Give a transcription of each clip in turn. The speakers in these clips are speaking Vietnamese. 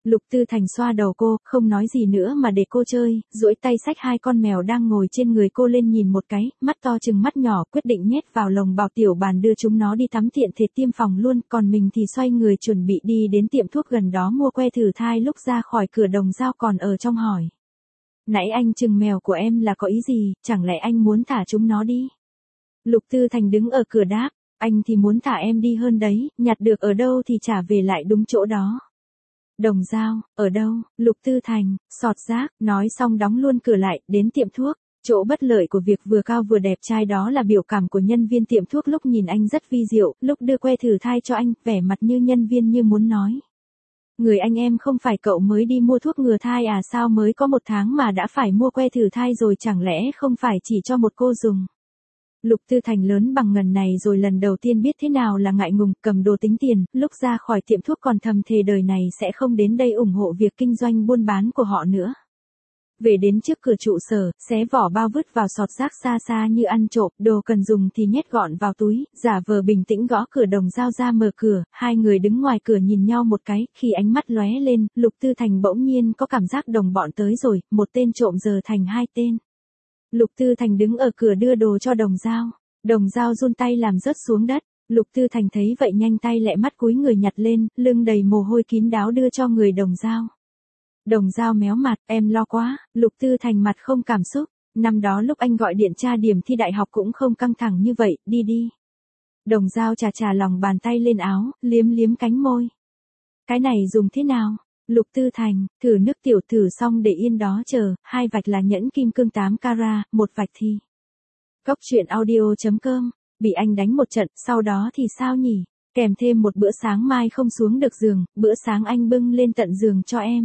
Lục Tư Thành xoa đầu cô, không nói gì nữa mà để cô chơi, duỗi tay xách hai con mèo đang ngồi trên người cô lên nhìn một cái, mắt to chừng mắt nhỏ, quyết định nhét vào lồng bảo tiểu bàn đưa chúng nó đi tắm tiện thể tiêm phòng luôn, còn mình thì xoay người chuẩn bị đi đến tiệm thuốc gần đó mua que thử thai. Lúc ra khỏi cửa Đồng Dao còn ở trong hỏi. Nãy anh chừng mèo của em là có ý gì, chẳng lẽ anh muốn thả chúng nó đi? Lục Tư Thành đứng ở cửa đáp, anh thì muốn thả em đi hơn đấy, nhặt được ở đâu thì trả về lại đúng chỗ đó. Đồng Dao, ở đâu? Lục Tư Thành, sọt rác, nói xong đóng luôn cửa lại, đến tiệm thuốc. Chỗ bất lợi của việc vừa cao vừa đẹp trai đó là biểu cảm của nhân viên tiệm thuốc lúc nhìn anh rất vi diệu, lúc đưa que thử thai cho anh, vẻ mặt như nhân viên như muốn nói. Người anh em không phải cậu mới đi mua thuốc ngừa thai à, sao mới có 1 tháng mà đã phải mua que thử thai rồi, chẳng lẽ không phải chỉ cho một cô dùng. Lục Tư Thành lớn bằng ngần này rồi lần đầu tiên biết thế nào là ngại ngùng, cầm đồ tính tiền, lúc ra khỏi tiệm thuốc còn thầm thề đời này sẽ không đến đây ủng hộ việc kinh doanh buôn bán của họ nữa. Về đến trước cửa trụ sở, xé vỏ bao vứt vào sọt rác xa xa như ăn trộm, đồ cần dùng thì nhét gọn vào túi, giả vờ bình tĩnh gõ cửa. Đồng Dao ra mở cửa, hai người đứng ngoài cửa nhìn nhau một cái, khi ánh mắt lóe lên, Lục Tư Thành bỗng nhiên có cảm giác đồng bọn tới rồi, một tên trộm giờ thành 2 tên. Lục Tư Thành đứng ở cửa đưa đồ cho Đồng Dao. Đồng Dao run tay làm rớt xuống đất. Lục Tư Thành thấy vậy nhanh tay lẹ mắt cúi người nhặt lên, lưng đầy mồ hôi kín đáo đưa cho người Đồng Dao. Đồng Dao méo mặt, em lo quá. Lục Tư Thành mặt không cảm xúc. Năm đó lúc anh gọi điện tra điểm thi đại học cũng không căng thẳng như vậy, đi đi. Đồng Dao chà lòng bàn tay lên áo, liếm liếm cánh môi. Cái này dùng thế nào? Lục Tư Thành, thử nước tiểu, thử xong để yên đó chờ, 2 vạch là nhẫn kim cương 8 carat, 1 vạch thì. Cóc truyện audio.com, bị anh đánh một trận, sau đó thì sao nhỉ? Kèm thêm một bữa sáng mai không xuống được giường, bữa sáng anh bưng lên tận giường cho em.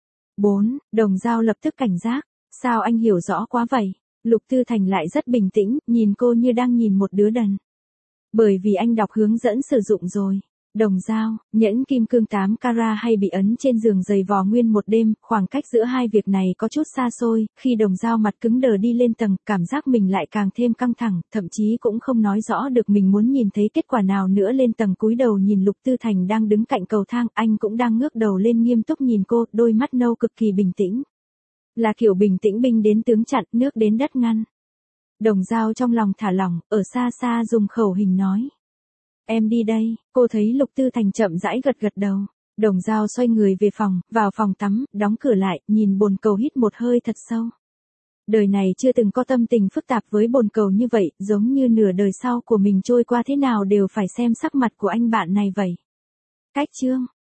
4. Đồng Dao lập tức cảnh giác, sao anh hiểu rõ quá vậy? Lục Tư Thành lại rất bình tĩnh, nhìn cô như đang nhìn một đứa đần. Bởi vì anh đọc hướng dẫn sử dụng rồi. Đồng Dao, nhẫn kim cương 8 carat hay bị ấn trên giường giày vò nguyên một đêm, khoảng cách giữa hai việc này có chút xa xôi, khi Đồng Dao mặt cứng đờ đi lên tầng, cảm giác mình lại càng thêm căng thẳng, thậm chí cũng không nói rõ được mình muốn nhìn thấy kết quả nào nữa. Lên tầng cúi đầu nhìn Lục Tư Thành đang đứng cạnh cầu thang, anh cũng đang ngước đầu lên nghiêm túc nhìn cô, đôi mắt nâu cực kỳ bình tĩnh. Là kiểu bình tĩnh binh đến tướng chặn, nước đến đất ngăn. Đồng Dao trong lòng thả lỏng, ở xa xa dùng khẩu hình nói. Em đi đây. Cô thấy Lục Tư Thành chậm rãi gật gật đầu. Đồng Dao xoay người về phòng, vào phòng tắm, đóng cửa lại, nhìn bồn cầu hít một hơi thật sâu. Đời này chưa từng có tâm tình phức tạp với bồn cầu như vậy, giống như nửa đời sau của mình trôi qua thế nào đều phải xem sắc mặt của anh bạn này vậy. Cách chương